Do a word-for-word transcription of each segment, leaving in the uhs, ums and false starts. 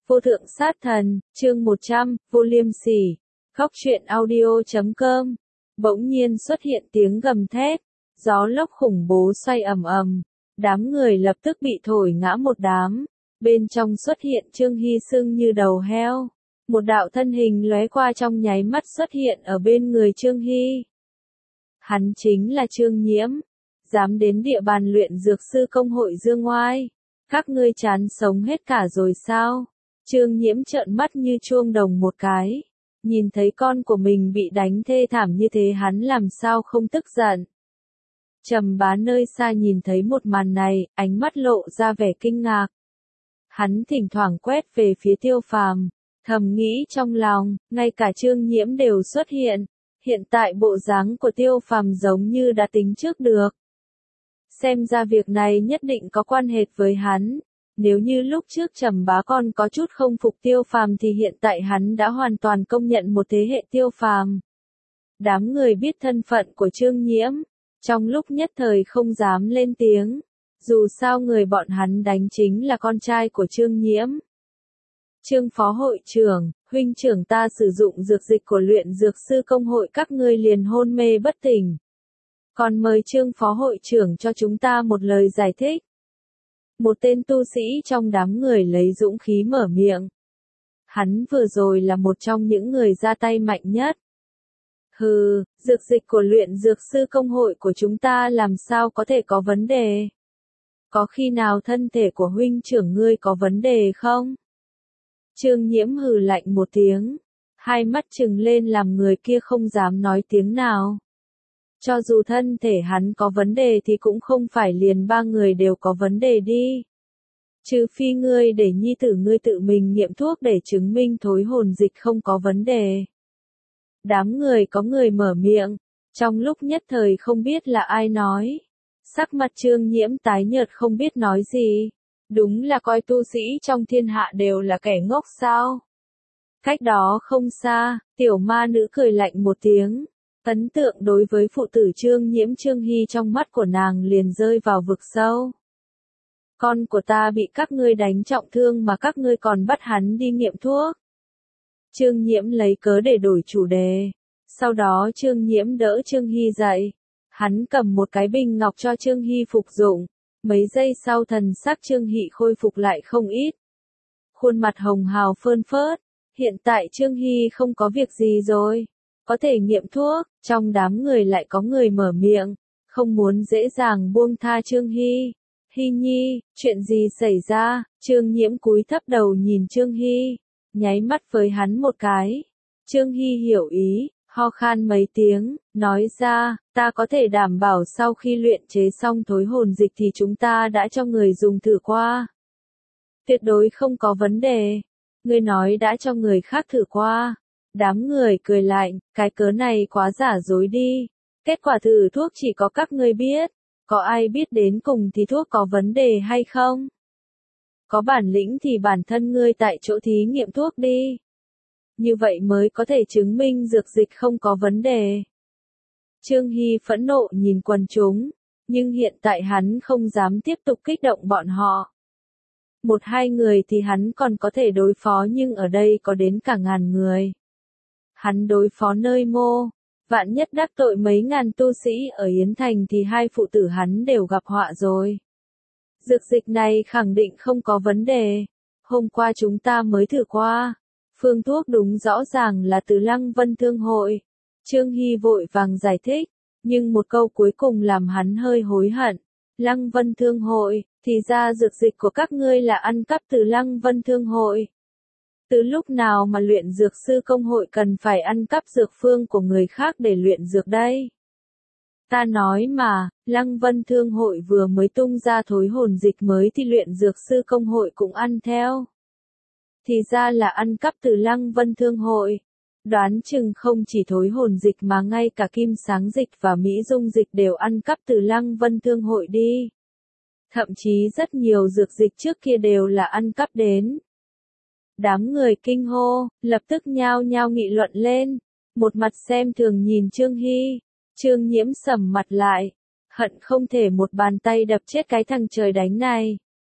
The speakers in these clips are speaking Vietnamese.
Vô thượng sát thần, chương một trăm, vô liêm sỉ. Khóc truyện audio chấm com. Bỗng nhiên xuất hiện tiếng gầm thét, gió lốc khủng bố xoay ầm ầm, đám người lập tức bị thổi ngã một đám. Bên trong xuất hiện Trương Hy sưng như đầu heo, một đạo thân hình lóe qua trong nháy mắt xuất hiện ở bên người Trương Hy. Hắn chính là Trương Nhiễm, dám đến địa bàn luyện dược sư công hội Dương Oai. Các ngươi chán sống hết cả rồi sao? Trương Nhiễm trợn mắt như chuông đồng một cái, nhìn thấy con của mình bị đánh thê thảm như thế hắn làm sao không tức giận. Trầm Bá nơi xa nhìn thấy một màn này, ánh mắt lộ ra vẻ kinh ngạc. Hắn thỉnh thoảng quét về phía Tiêu Phàm, thầm nghĩ trong lòng, ngay cả Trương Nhiễm đều xuất hiện, hiện tại bộ dáng của Tiêu Phàm giống như đã tính trước được. Xem ra việc này nhất định có quan hệ với hắn. Nếu như lúc trước Trầm Bá còn có chút không phục Tiêu Phàm thì hiện tại hắn đã hoàn toàn công nhận một thế hệ Tiêu Phàm. Đám người biết thân phận của Trương Nhiễm, trong lúc nhất thời không dám lên tiếng, dù sao người bọn hắn đánh chính là con trai của Trương Nhiễm. Trương phó hội trưởng, huynh trưởng ta sử dụng dược dịch của luyện dược sư công hội các ngươi liền hôn mê bất tỉnh. Còn mời Trương phó hội trưởng cho chúng ta một lời giải thích. Một tên tu sĩ trong đám người lấy dũng khí mở miệng. Hắn vừa rồi là một trong những người ra tay mạnh nhất. Hừ, dược dịch của luyện dược sư công hội của chúng ta làm sao có thể có vấn đề? Có khi nào thân thể của huynh trưởng ngươi có vấn đề không? Trương Nhiễm hừ lạnh một tiếng, hai mắt trừng lên làm người kia không dám nói tiếng nào. Cho dù thân thể hắn có vấn đề thì cũng không phải liền ba người đều có vấn đề đi. Trừ phi ngươi để nhi tử ngươi tự mình nghiệm thuốc để chứng minh thối hồn dịch không có vấn đề. Đám người có người mở miệng, trong lúc nhất thời không biết là ai nói. Sắc mặt Trương Nhiễm tái nhợt không biết nói gì. Đúng là coi tu sĩ trong thiên hạ đều là kẻ ngốc sao? Cách đó không xa, tiểu ma nữ cười lạnh một tiếng. Ấn tượng đối với phụ tử Trương Nhiễm Trương Hy trong mắt của nàng liền rơi vào vực sâu. Con của ta bị các ngươi đánh trọng thương mà các ngươi còn bắt hắn đi nghiệm thuốc. Trương Nhiễm lấy cớ để đổi chủ đề. Sau đó Trương Nhiễm đỡ Trương Hy dậy. Hắn cầm một cái bình ngọc cho Trương Hy phục dụng. Mấy giây sau thần sắc Trương Hy khôi phục lại không ít. Khuôn mặt hồng hào phơn phớt. Hiện tại Trương Hy không có việc gì rồi. Có thể nghiệm thuốc, trong đám người lại có người mở miệng, không muốn dễ dàng buông tha Trương Hy. Hy nhi, chuyện gì xảy ra? Trương Nhiễm cúi thấp đầu nhìn Trương Hy, nháy mắt với hắn một cái. Trương Hy hiểu ý, ho khan mấy tiếng, nói ra, ta có thể đảm bảo sau khi luyện chế xong thối hồn dịch thì chúng ta đã cho người dùng thử qua. Tuyệt đối không có vấn đề. Ngươi nói đã cho người khác thử qua. Đám người cười lạnh, cái cớ này quá giả dối đi. Kết quả thử thuốc chỉ có các ngươi biết. Có ai biết đến cùng thì thuốc có vấn đề hay không? Có bản lĩnh thì bản thân ngươi tại chỗ thí nghiệm thuốc đi. Như vậy mới có thể chứng minh dược dịch không có vấn đề. Trương Hy phẫn nộ nhìn quần chúng, nhưng hiện tại hắn không dám tiếp tục kích động bọn họ. Một hai người thì hắn còn có thể đối phó nhưng ở đây có đến cả ngàn người. Hắn đối phó nơi mô, vạn nhất đắc tội mấy ngàn tu sĩ ở Yến Thành thì hai phụ tử hắn đều gặp họa rồi. Dược dịch này khẳng định không có vấn đề. Hôm qua chúng ta mới thử qua. Phương thuốc đúng rõ ràng là từ Lăng Vân Thương Hội. Trương Hy vội vàng giải thích, nhưng một câu cuối cùng làm hắn hơi hối hận. Lăng Vân Thương Hội, thì ra dược dịch của các ngươi là ăn cắp từ Lăng Vân Thương Hội. Từ lúc nào mà luyện dược sư công hội cần phải ăn cắp dược phương của người khác để luyện dược đây? Ta nói mà, Lăng Vân Thương Hội vừa mới tung ra thối hồn dịch mới thì luyện dược sư công hội cũng ăn theo. Thì ra là ăn cắp từ Lăng Vân Thương Hội. Đoán chừng không chỉ thối hồn dịch mà ngay cả kim sáng dịch và mỹ dung dịch đều ăn cắp từ Lăng Vân Thương Hội đi. Thậm chí rất nhiều dược dịch trước kia đều là ăn cắp đến. Đám người kinh hô, lập tức nhao nhao nghị luận lên, một mặt xem thường nhìn Trương Hy. Trương Nhiễm sầm mặt lại, hận không thể một bàn tay đập chết cái thằng trời đánh này.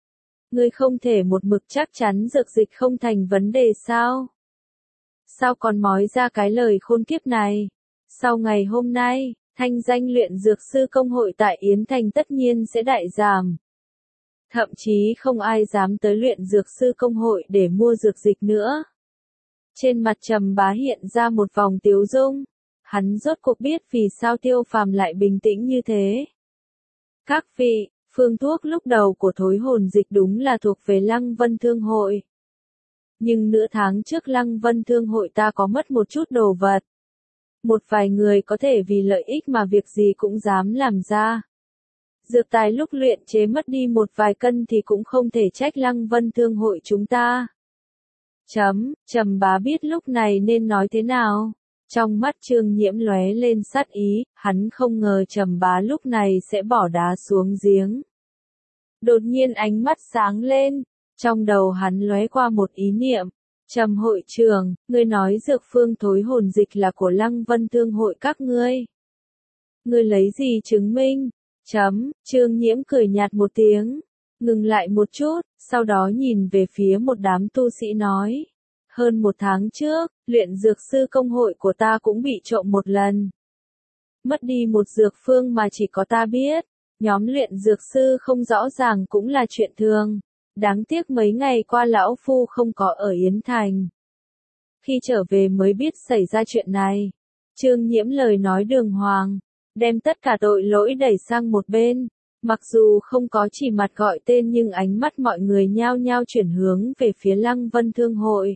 Ngươi không thể một mực chắc chắn dược dịch không thành vấn đề sao? Sao còn mói ra cái lời khôn kiếp này? Sau ngày hôm nay, thanh danh luyện dược sư công hội tại Yến Thành tất nhiên sẽ đại giảm. Thậm chí không ai dám tới luyện dược sư công hội để mua dược dịch nữa. Trên mặt Trầm Bá hiện ra một vòng tiếu dung. Hắn rốt cuộc biết vì sao Tiêu Phàm lại bình tĩnh như thế. Các vị, phương thuốc lúc đầu của thối hồn dịch đúng là thuộc về Lăng Vân Thương Hội. Nhưng nửa tháng trước Lăng Vân Thương Hội ta có mất một chút đồ vật. Một vài người có thể vì lợi ích mà việc gì cũng dám làm ra. Dược tài lúc luyện chế mất đi một vài cân thì cũng không thể trách Lăng Vân Thương Hội chúng ta. Chấm, Trầm Bá biết lúc này nên nói thế nào. Trong mắt Trương Nhiễm lóe lên sát ý, hắn không ngờ Trầm Bá lúc này sẽ bỏ đá xuống giếng. Đột nhiên ánh mắt sáng lên, trong đầu hắn lóe qua một ý niệm. Trầm hội trưởng, ngươi nói dược phương thối hồn dịch là của Lăng Vân Thương Hội các ngươi. Ngươi lấy gì chứng minh? Chấm, Trương Nhiễm cười nhạt một tiếng, ngừng lại một chút, sau đó nhìn về phía một đám tu sĩ nói. Hơn một tháng trước, luyện dược sư công hội của ta cũng bị trộm một lần. Mất đi một dược phương mà chỉ có ta biết, nhóm luyện dược sư không rõ ràng cũng là chuyện thường. Đáng tiếc mấy ngày qua lão phu không có ở Yến Thành. Khi trở về mới biết xảy ra chuyện này. Trương Nhiễm lời nói đường hoàng, đem tất cả tội lỗi đẩy sang một bên. Mặc dù không có chỉ mặt gọi tên nhưng ánh mắt mọi người nhao nhao chuyển hướng về phía Lăng Vân Thương Hội.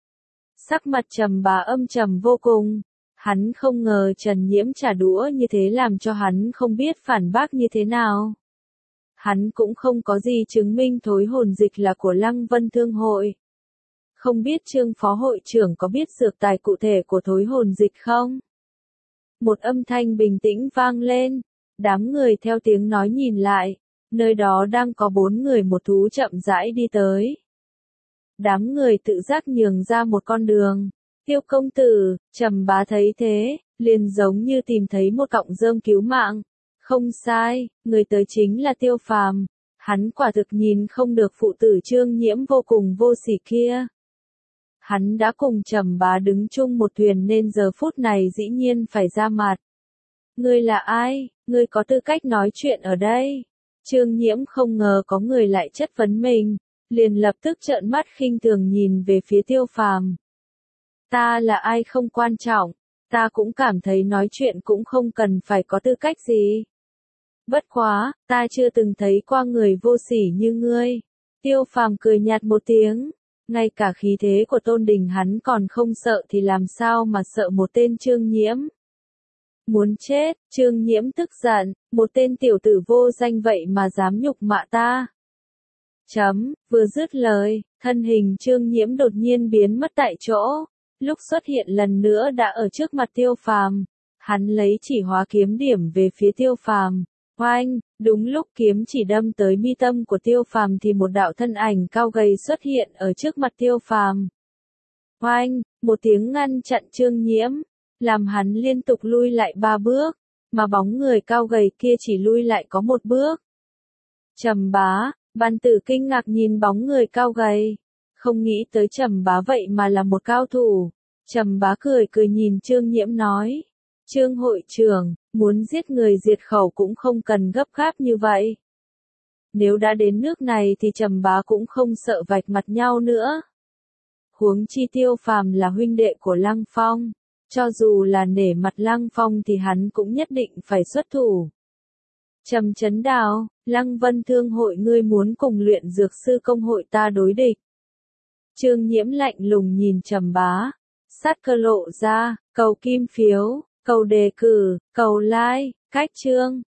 Sắc mặt Trầm Bá âm trầm vô cùng. Hắn không ngờ Trần Nhiễm trả đũa như thế làm cho hắn không biết phản bác như thế nào. Hắn cũng không có gì chứng minh thối hồn dịch là của Lăng Vân Thương Hội. Không biết Trương Phó Hội trưởng có biết dược tài cụ thể của thối hồn dịch không? Một âm thanh bình tĩnh vang lên. Đám người theo tiếng nói nhìn lại. Nơi đó đang có bốn người một thú chậm rãi đi tới. Đám người tự giác nhường ra một con đường. Tiêu công tử, Trầm Bá thấy thế, liền giống như tìm thấy một cọng rơm cứu mạng. Không sai, người tới chính là Tiêu Phàm. Hắn quả thực nhìn không được phụ tử Trương Nhiễm vô cùng vô sỉ kia. Hắn đã cùng Trầm Bá đứng chung một thuyền nên giờ phút này dĩ nhiên phải ra mặt. Ngươi là ai? Ngươi có tư cách nói chuyện ở đây? Trương Nhiễm không ngờ có người lại chất vấn mình, liền lập tức trợn mắt khinh thường nhìn về phía Tiêu Phàm. Ta là ai không quan trọng, ta cũng cảm thấy nói chuyện cũng không cần phải có tư cách gì. Bất quá, ta chưa từng thấy qua người vô sỉ như ngươi. Tiêu Phàm cười nhạt một tiếng, ngay cả khí thế của Tôn Đình hắn còn không sợ thì làm sao mà sợ một tên Trương Nhiễm. Muốn chết, Trương Nhiễm tức giận, một tên tiểu tử vô danh vậy mà dám nhục mạ ta. Chấm, vừa dứt lời, thân hình Trương Nhiễm đột nhiên biến mất tại chỗ, lúc xuất hiện lần nữa đã ở trước mặt Tiêu Phàm. Hắn lấy chỉ hóa kiếm điểm về phía Tiêu Phàm. Oanh, đúng lúc kiếm chỉ đâm tới mi tâm của Tiêu Phàm thì một đạo thân ảnh cao gầy xuất hiện ở trước mặt Tiêu Phàm. Oanh, một tiếng ngăn chặn Trương Nhiễm, làm hắn liên tục lui lại ba bước, mà bóng người cao gầy kia chỉ lui lại có một bước. Trầm Bá, Ban Tử kinh ngạc nhìn bóng người cao gầy, không nghĩ tới Trầm Bá vậy mà là một cao thủ. Trầm Bá cười cười nhìn Trương Nhiễm nói, Trương hội trưởng, muốn giết người diệt khẩu cũng không cần gấp gáp như vậy. Nếu đã đến nước này thì Trầm Bá cũng không sợ vạch mặt nhau nữa. Huống chi Tiêu Phàm là huynh đệ của Lăng Phong, cho dù là nể mặt Lăng Phong thì hắn cũng nhất định phải xuất thủ. Trầm Chấn Đào, Lăng Vân Thương Hội ngươi muốn cùng luyện dược sư công hội ta đối địch. Trương Nhiễm lạnh lùng nhìn Trầm Bá, sát cơ lộ ra, cầu kim phiếu, cầu đề cử, cầu like, cách chương.